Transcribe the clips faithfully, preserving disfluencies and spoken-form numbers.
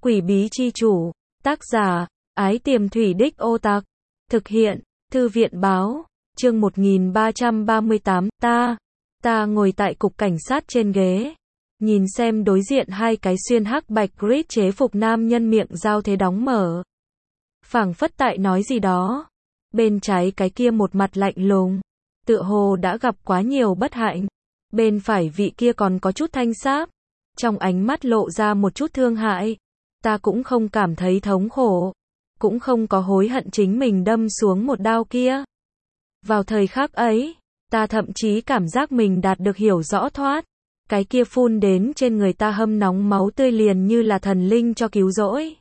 Quỷ bí chi chủ, tác giả, Ái Tiềm Thủy Đích Ô Tạc, thực hiện, Thư viện báo, chương một nghìn ba trăm ba mươi tám, ta, ta ngồi tại cục cảnh sát trên ghế, nhìn xem đối diện hai cái xuyên hắc bạch grid chế phục nam nhân miệng giao thế đóng mở. Phảng phất tại nói gì đó, bên trái cái kia một mặt lạnh lùng, tựa hồ đã gặp quá nhiều bất hạnh, bên phải vị kia còn có chút thanh sáp, trong ánh mắt lộ ra một chút thương hại. Ta cũng không cảm thấy thống khổ, cũng không có hối hận chính mình đâm xuống một đao kia. Vào thời khắc ấy, ta thậm chí cảm giác mình đạt được hiểu rõ thoát. Cái kia phun đến trên người ta hâm nóng máu tươi liền như là thần linh cho cứu rỗi.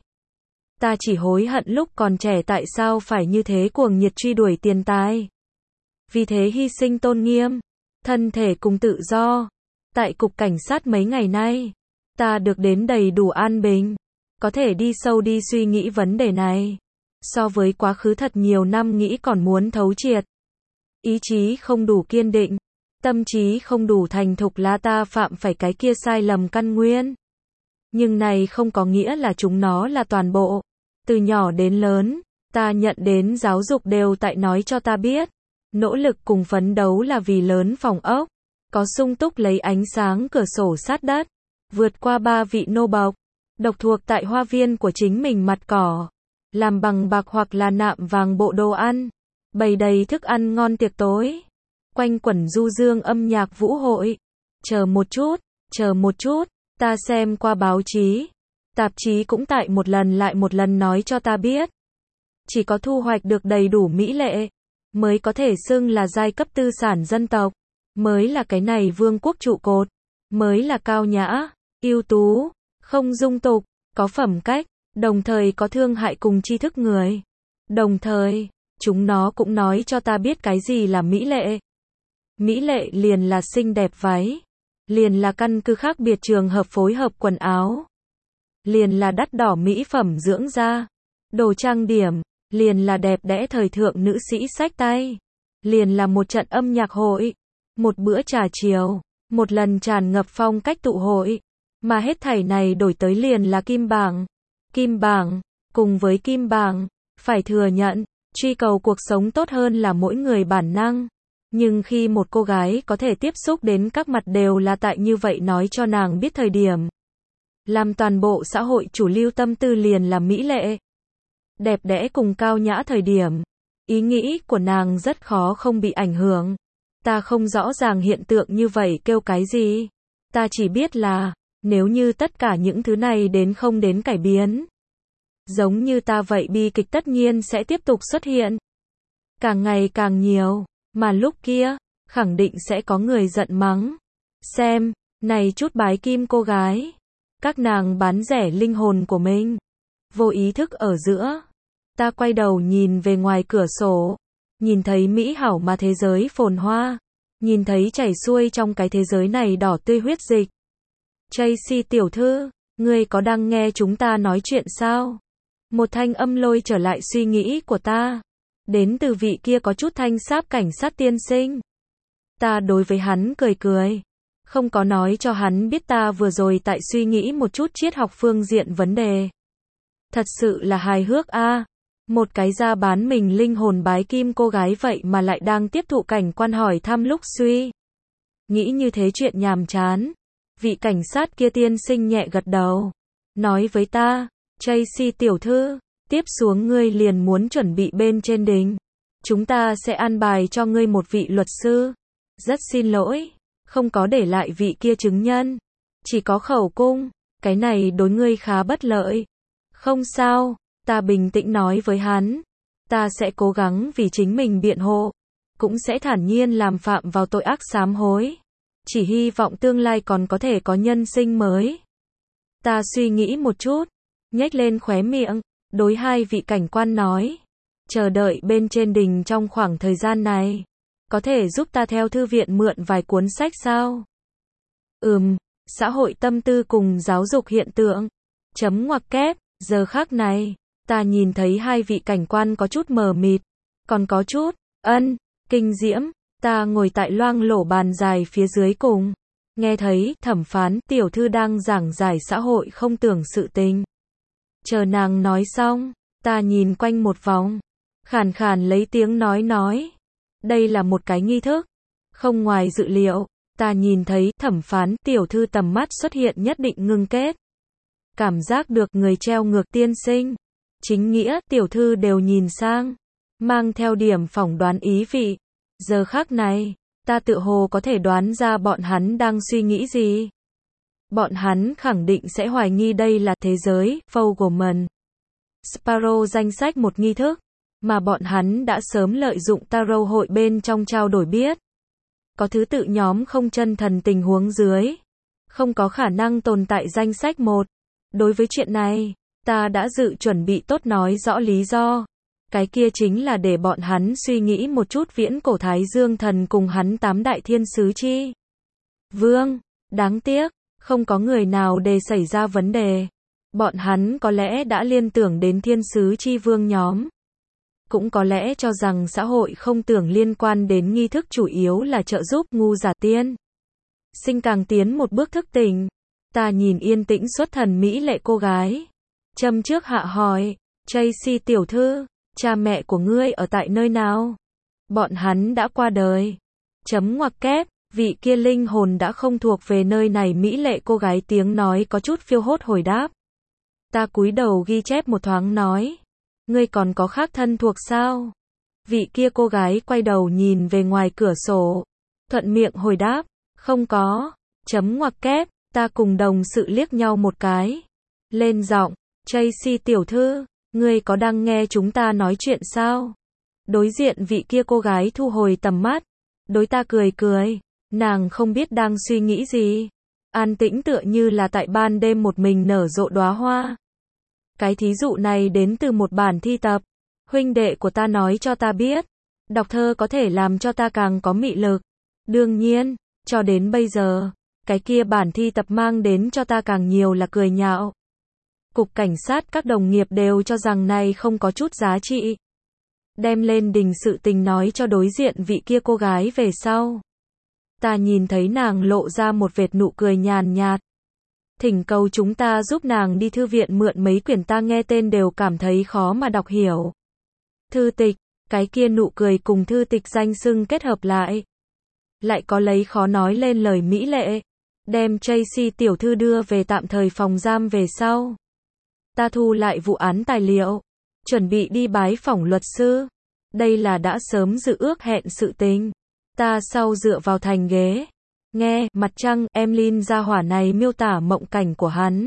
Ta chỉ hối hận lúc còn trẻ tại sao phải như thế cuồng nhiệt truy đuổi tiền tài. Vì thế hy sinh tôn nghiêm, thân thể cùng tự do. Tại cục cảnh sát mấy ngày nay, ta được đến đầy đủ an bình. Có thể đi sâu đi suy nghĩ vấn đề này. So với quá khứ thật nhiều năm nghĩ còn muốn thấu triệt. Ý chí không đủ kiên định, tâm trí không đủ thành thục là ta phạm phải cái kia sai lầm căn nguyên. Nhưng này không có nghĩa là chúng nó là toàn bộ. Từ nhỏ đến lớn, ta nhận đến giáo dục đều tại nói cho ta biết. Nỗ lực cùng phấn đấu là vì lớn phòng ốc. Có sung túc lấy ánh sáng cửa sổ sát đất. Vượt qua ba vị nô bộc. Độc thuộc tại hoa viên của chính mình mặt cỏ. Làm bằng bạc hoặc là nạm vàng bộ đồ ăn. Bày đầy thức ăn ngon tiệc tối. Quanh quẩn du dương âm nhạc vũ hội. Chờ một chút, chờ một chút, ta xem qua báo chí. Tạp chí cũng tại một lần lại một lần nói cho ta biết. Chỉ có thu hoạch được đầy đủ mỹ lệ, mới có thể xưng là giai cấp tư sản dân tộc. Mới là cái này vương quốc trụ cột. Mới là cao nhã, ưu tú, không dung tục, có phẩm cách, đồng thời có thương hại cùng tri thức người. Đồng thời, chúng nó cũng nói cho ta biết cái gì là mỹ lệ. Mỹ lệ liền là xinh đẹp váy, liền là căn cứ khác biệt trường hợp phối hợp quần áo, liền là đắt đỏ mỹ phẩm dưỡng da, đồ trang điểm, liền là đẹp đẽ thời thượng nữ sĩ xách tay, liền là một trận âm nhạc hội, một bữa trà chiều, một lần tràn ngập phong cách tụ hội. Mà hết thảy này đổi tới liền là kim bảng. Kim bảng, cùng với kim bảng, phải thừa nhận, truy cầu cuộc sống tốt hơn là mỗi người bản năng. Nhưng khi một cô gái có thể tiếp xúc đến các mặt đều là tại như vậy nói cho nàng biết thời điểm. Làm toàn bộ xã hội chủ lưu tâm tư liền là mỹ lệ. Đẹp đẽ cùng cao nhã thời điểm. Ý nghĩ của nàng rất khó không bị ảnh hưởng. Ta không rõ ràng hiện tượng như vậy kêu cái gì. Ta chỉ biết là, nếu như tất cả những thứ này đến không đến cải biến. Giống như ta vậy bi kịch tất nhiên sẽ tiếp tục xuất hiện. Càng ngày càng nhiều, mà lúc kia, khẳng định sẽ có người giận mắng. Xem, này chút bái kim cô gái. Các nàng bán rẻ linh hồn của mình. Vô ý thức ở giữa. Ta quay đầu nhìn về ngoài cửa sổ. Nhìn thấy mỹ hảo mà thế giới phồn hoa. Nhìn thấy chảy xuôi trong cái thế giới này đỏ tươi huyết dịch. Tracy tiểu thư, ngươi có đang nghe chúng ta nói chuyện sao? Một thanh âm lôi trở lại suy nghĩ của ta. Đến từ vị kia có chút thanh sáp cảnh sát tiên sinh. Ta đối với hắn cười cười. Không có nói cho hắn biết ta vừa rồi tại suy nghĩ một chút triết học phương diện vấn đề. Thật sự là hài hước a. À. Một cái ra bán mình linh hồn bái kim cô gái vậy mà lại đang tiếp thụ cảnh quan hỏi thăm lúc suy. Nghĩ như thế chuyện nhàm chán. Vị cảnh sát kia tiên sinh nhẹ gật đầu. Nói với ta, Tracy tiểu thư, tiếp xuống ngươi liền muốn chuẩn bị bên trên đỉnh. Chúng ta sẽ an bài cho ngươi một vị luật sư. Rất xin lỗi, không có để lại vị kia chứng nhân. Chỉ có khẩu cung, cái này đối ngươi khá bất lợi. Không sao, ta bình tĩnh nói với hắn. Ta sẽ cố gắng vì chính mình biện hộ. Cũng sẽ thản nhiên làm phạm vào tội ác sám hối. Chỉ hy vọng tương lai còn có thể có nhân sinh mới. Ta suy nghĩ một chút, nhếch lên khóe miệng, đối hai vị cảnh quan nói. Chờ đợi bên trên đỉnh trong khoảng thời gian này. Có thể giúp ta theo thư viện mượn vài cuốn sách sao? Ừm, xã hội tâm tư cùng giáo dục hiện tượng. Chấm ngoặc kép, giờ khắc này, ta nhìn thấy hai vị cảnh quan có chút mờ mịt. Còn có chút, ân, kinh diễm. Ta ngồi tại loang lổ bàn dài phía dưới cùng. Nghe thấy thẩm phán tiểu thư đang giảng giải xã hội không tưởng sự tình. Chờ nàng nói xong, ta nhìn quanh một vòng, khàn khàn lấy tiếng nói nói. Đây là một cái nghi thức. Không ngoài dự liệu, ta nhìn thấy thẩm phán tiểu thư tầm mắt xuất hiện nhất định ngưng kết. Cảm giác được người treo ngược tiên sinh, chính nghĩa tiểu thư đều nhìn sang, mang theo điểm phỏng đoán ý vị. Giờ khắc này, ta tự hồ có thể đoán ra bọn hắn đang suy nghĩ gì. Bọn hắn khẳng định sẽ hoài nghi đây là thế giới, Fogelman. Sparrow danh sách một nghi thức, mà bọn hắn đã sớm lợi dụng Tarot hội bên trong trao đổi biết. Có thứ tự nhóm không chân thần tình huống dưới. Không có khả năng tồn tại danh sách một. Đối với chuyện này, ta đã dự chuẩn bị tốt nói rõ lý do. Cái kia chính là để bọn hắn suy nghĩ một chút viễn cổ Thái Dương thần cùng hắn tám đại thiên sứ chi. Vương, đáng tiếc, không có người nào đề xảy ra vấn đề. Bọn hắn có lẽ đã liên tưởng đến thiên sứ chi vương nhóm. Cũng có lẽ cho rằng xã hội không tưởng liên quan đến nghi thức chủ yếu là trợ giúp ngu giả tiên sinh càng tiến một bước thức tỉnh. Ta nhìn yên tĩnh xuất thần mỹ lệ cô gái. Châm trước hạ hỏi, Tracy tiểu thư, cha mẹ của ngươi ở tại nơi nào? Bọn hắn đã qua đời. Chấm ngoặc kép, vị kia linh hồn đã không thuộc về nơi này mỹ lệ cô gái tiếng nói có chút phiêu hốt hồi đáp. Ta cúi đầu ghi chép một thoáng nói. Ngươi còn có khác thân thuộc sao? Vị kia cô gái quay đầu nhìn về ngoài cửa sổ. Thuận miệng hồi đáp. Không có. Chấm ngoặc kép. Ta cùng đồng sự liếc nhau một cái. Lên giọng. Tracy tiểu thư, ngươi có đang nghe chúng ta nói chuyện sao? Đối diện vị kia cô gái thu hồi tầm mắt. Đối ta cười cười. Nàng không biết đang suy nghĩ gì. An tĩnh tựa như là tại ban đêm một mình nở rộ đóa hoa. Cái thí dụ này đến từ một bản thi tập. Huynh đệ của ta nói cho ta biết. Đọc thơ có thể làm cho ta càng có mị lực. Đương nhiên, cho đến bây giờ, cái kia bản thi tập mang đến cho ta càng nhiều là cười nhạo. Cục cảnh sát các đồng nghiệp đều cho rằng này không có chút giá trị. Đem lên đình sự tình nói cho đối diện vị kia cô gái về sau. Ta nhìn thấy nàng lộ ra một vệt nụ cười nhàn nhạt. Thỉnh cầu chúng ta giúp nàng đi thư viện mượn mấy quyển ta nghe tên đều cảm thấy khó mà đọc hiểu. Thư tịch, cái kia nụ cười cùng thư tịch danh xưng kết hợp lại. Lại có lấy khó nói lên lời mỹ lệ. Đem Tracy tiểu thư đưa về tạm thời phòng giam về sau. Ta thu lại vụ án tài liệu. Chuẩn bị đi bái phỏng luật sư. Đây là đã sớm dự ước hẹn sự tình. Ta sau dựa vào thành ghế. Nghe, mặt trăng, Emlyn gia hỏa này miêu tả mộng cảnh của hắn.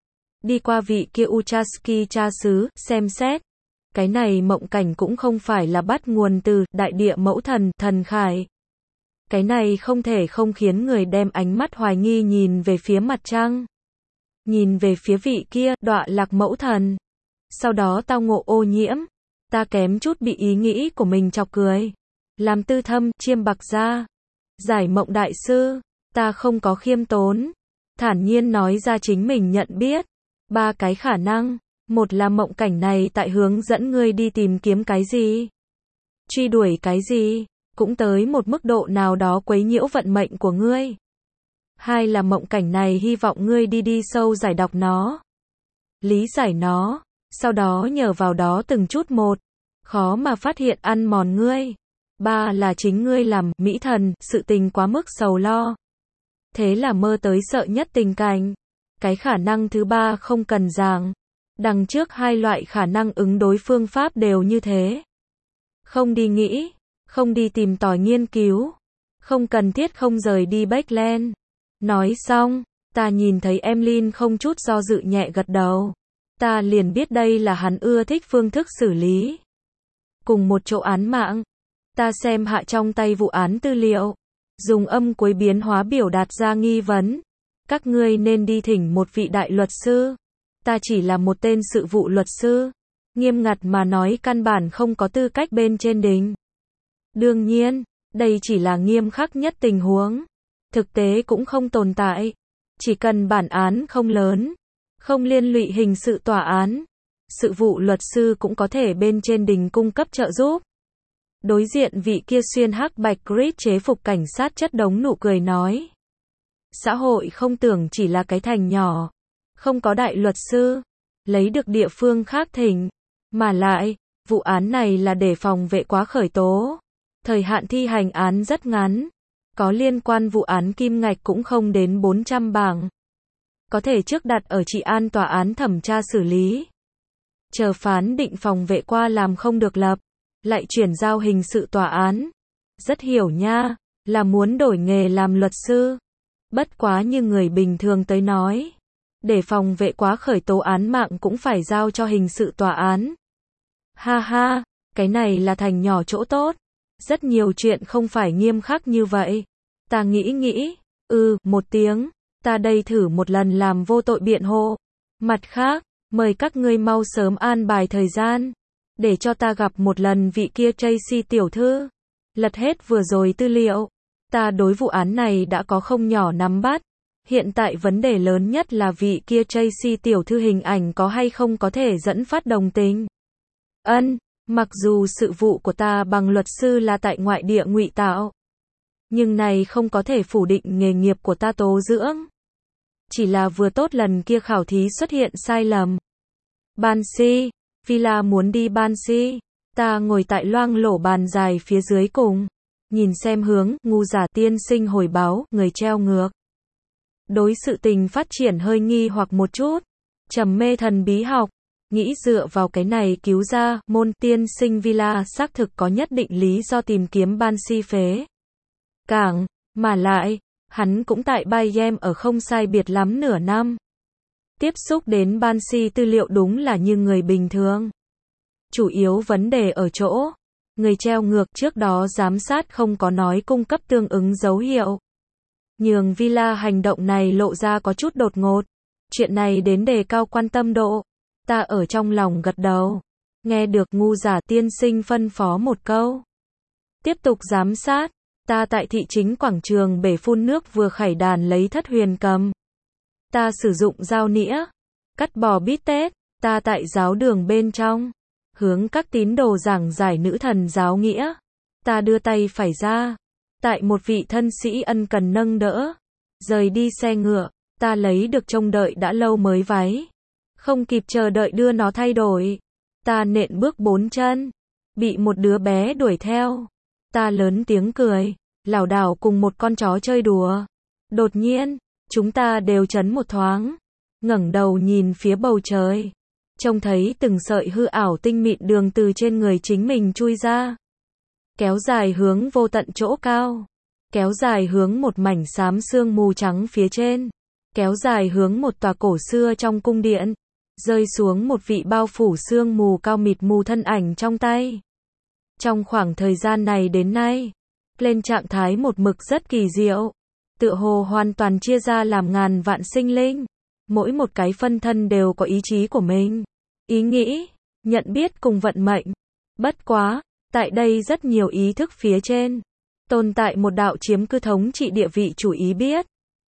Đi qua vị kia Uchaski cha xứ, xem xét. Cái này mộng cảnh cũng không phải là bắt nguồn từ đại địa mẫu thần, thần khải. Cái này không thể không khiến người đem ánh mắt hoài nghi nhìn về phía mặt trăng. Nhìn về phía vị kia, đọa lạc mẫu thần. Sau đó tao ngộ ô nhiễm. Ta kém chút bị ý nghĩ của mình chọc cười. Làm tư thâm, chiêm bạc ra. Giải mộng đại sư, ta không có khiêm tốn. Thản nhiên nói ra chính mình nhận biết. Ba cái khả năng. Một là mộng cảnh này tại hướng dẫn ngươi đi tìm kiếm cái gì. Truy đuổi cái gì. Cũng tới một mức độ nào đó quấy nhiễu vận mệnh của ngươi. Hai là mộng cảnh này hy vọng ngươi đi đi sâu giải đọc nó. Lý giải nó. Sau đó nhờ vào đó từng chút một. Khó mà phát hiện ăn mòn ngươi. Ba là chính ngươi làm, mỹ thần, sự tình quá mức sầu lo. Thế là mơ tới sợ nhất tình cảnh. Cái khả năng thứ ba không cần giảng. Đằng trước hai loại khả năng ứng đối phương pháp đều như thế. Không đi nghĩ, không đi tìm tòi nghiên cứu. Không cần thiết không rời đi Backland. Nói xong, ta nhìn thấy Emlyn không chút do dự nhẹ gật đầu. Ta liền biết đây là hắn ưa thích phương thức xử lý. Cùng một chỗ án mạng. Ta xem hạ trong tay vụ án tư liệu. Dùng âm cuối biến hóa biểu đạt ra nghi vấn. Các ngươi nên đi thỉnh một vị đại luật sư. Ta chỉ là một tên sự vụ luật sư. Nghiêm ngặt mà nói căn bản không có tư cách bên trên đình. Đương nhiên, đây chỉ là nghiêm khắc nhất tình huống. Thực tế cũng không tồn tại. Chỉ cần bản án không lớn. Không liên lụy hình sự tòa án. Sự vụ luật sư cũng có thể bên trên đình cung cấp trợ giúp. Đối diện vị kia xuyên hắc bạch grid chế phục cảnh sát chất đống nụ cười nói. Xã hội không tưởng chỉ là cái thành nhỏ. Không có đại luật sư. lấy được địa phương khác thỉnh. Mà lại, vụ án này là để phòng vệ quá khởi tố. Thời hạn thi hành án rất ngắn. Có liên quan vụ án kim ngạch cũng không đến bốn trăm bảng. Có thể trước đặt ở trị an tòa án thẩm tra xử lý. Chờ phán định phòng vệ qua làm không được lập. Lại chuyển giao hình sự tòa án. Rất hiểu nha, là muốn đổi nghề làm luật sư. Bất quá như người bình thường tới nói. Để phòng vệ quá khởi tố án mạng cũng phải giao cho hình sự tòa án. Ha ha, cái này là thành nhỏ chỗ tốt. Rất nhiều chuyện không phải nghiêm khắc như vậy. Ta nghĩ nghĩ, ừ, một tiếng, ta đây thử một lần làm vô tội biện hộ. Mặt khác, mời các ngươi mau sớm an bài thời gian, để cho ta gặp một lần vị kia Tracy tiểu thư. Lật hết vừa rồi tư liệu, ta đối vụ án này đã có không nhỏ nắm bắt. Hiện tại vấn đề lớn nhất là vị kia Tracy tiểu thư hình ảnh có hay không có thể dẫn phát đồng tình. Ân, mặc dù sự vụ của ta bằng luật sư là tại ngoại địa ngụy tạo, nhưng này không có thể phủ định nghề nghiệp của ta tố dưỡng. Chỉ là vừa tốt lần kia khảo thí xuất hiện sai lầm. Bansi, Villa muốn đi Bansi. Ta ngồi tại loang lổ bàn dài phía dưới cùng. Nhìn xem hướng, ngu giả tiên sinh hồi báo, người treo ngược. Đối sự tình phát triển hơi nghi hoặc một chút. Trầm mê thần bí học. Nghĩ dựa vào cái này cứu ra, môn tiên sinh Villa xác thực có nhất định lý do tìm kiếm Bansi phế cảng, mà lại, hắn cũng tại Bayem ở không sai biệt lắm nửa năm. Tiếp xúc đến Bansi tư liệu đúng là như người bình thường. Chủ yếu vấn đề ở chỗ, người treo ngược trước đó giám sát không có nói cung cấp tương ứng dấu hiệu. Nhường Villa hành động này lộ ra có chút đột ngột. Chuyện này đến đề cao quan tâm độ. Ta ở trong lòng gật đầu. Nghe được ngu giả tiên sinh phân phó một câu. Tiếp tục giám sát. Ta tại thị chính quảng trường bể phun nước vừa khải đàn lấy thất huyền cầm. Ta sử dụng dao nĩa. Cắt bò bít tết. Ta tại giáo đường bên trong. Hướng các tín đồ giảng giải nữ thần giáo nghĩa. Ta đưa tay phải ra. Tại một vị thân sĩ ân cần nâng đỡ. Rời đi xe ngựa. Ta lấy được trông đợi đã lâu mới váy. Không kịp chờ đợi đưa nó thay đổi. Ta nện bước bốn chân. Bị một đứa bé đuổi theo. Ta lớn tiếng cười. Lảo đảo cùng một con chó chơi đùa. Đột nhiên, chúng ta đều chấn một thoáng. Ngẩng đầu nhìn phía bầu trời. Trông thấy từng sợi hư ảo tinh mịn đường từ trên người chính mình chui ra. Kéo dài hướng vô tận chỗ cao. Kéo dài hướng một mảnh xám sương mù trắng phía trên. Kéo dài hướng một tòa cổ xưa trong cung điện. Rơi xuống một vị bao phủ sương mù cao mịt mù thân ảnh trong tay. Trong khoảng thời gian này đến nay, lên trạng thái một mực rất kỳ diệu. Tựa hồ hoàn toàn chia ra làm ngàn vạn sinh linh. Mỗi một cái phân thân đều có ý chí của mình. Ý nghĩ, nhận biết cùng vận mệnh. Bất quá, tại đây rất nhiều ý thức phía trên. Tồn tại một đạo chiếm cứ thống trị địa vị chủ ý biết.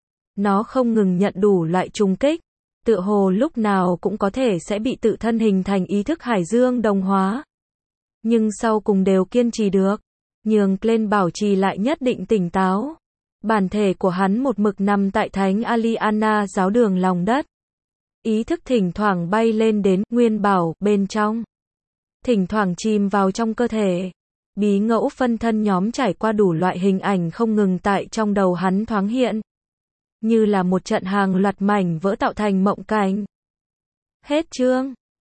Nó không ngừng nhận đủ loại trùng kích. Tựa hồ lúc nào cũng có thể sẽ bị tự thân hình thành ý thức hải dương đồng hóa. Nhưng sau cùng đều kiên trì được. Nhường Glenn bảo trì lại nhất định tỉnh táo. Bản thể của hắn một mực nằm tại Thánh Aliana giáo đường lòng đất. Ý thức thỉnh thoảng bay lên đến nguyên bảo bên trong. Thỉnh thoảng chìm vào trong cơ thể. Bí ngẫu phân thân nhóm trải qua đủ loại hình ảnh không ngừng tại trong đầu hắn thoáng hiện. Như là một trận hàng loạt mảnh vỡ tạo thành mộng cảnh. Hết chương.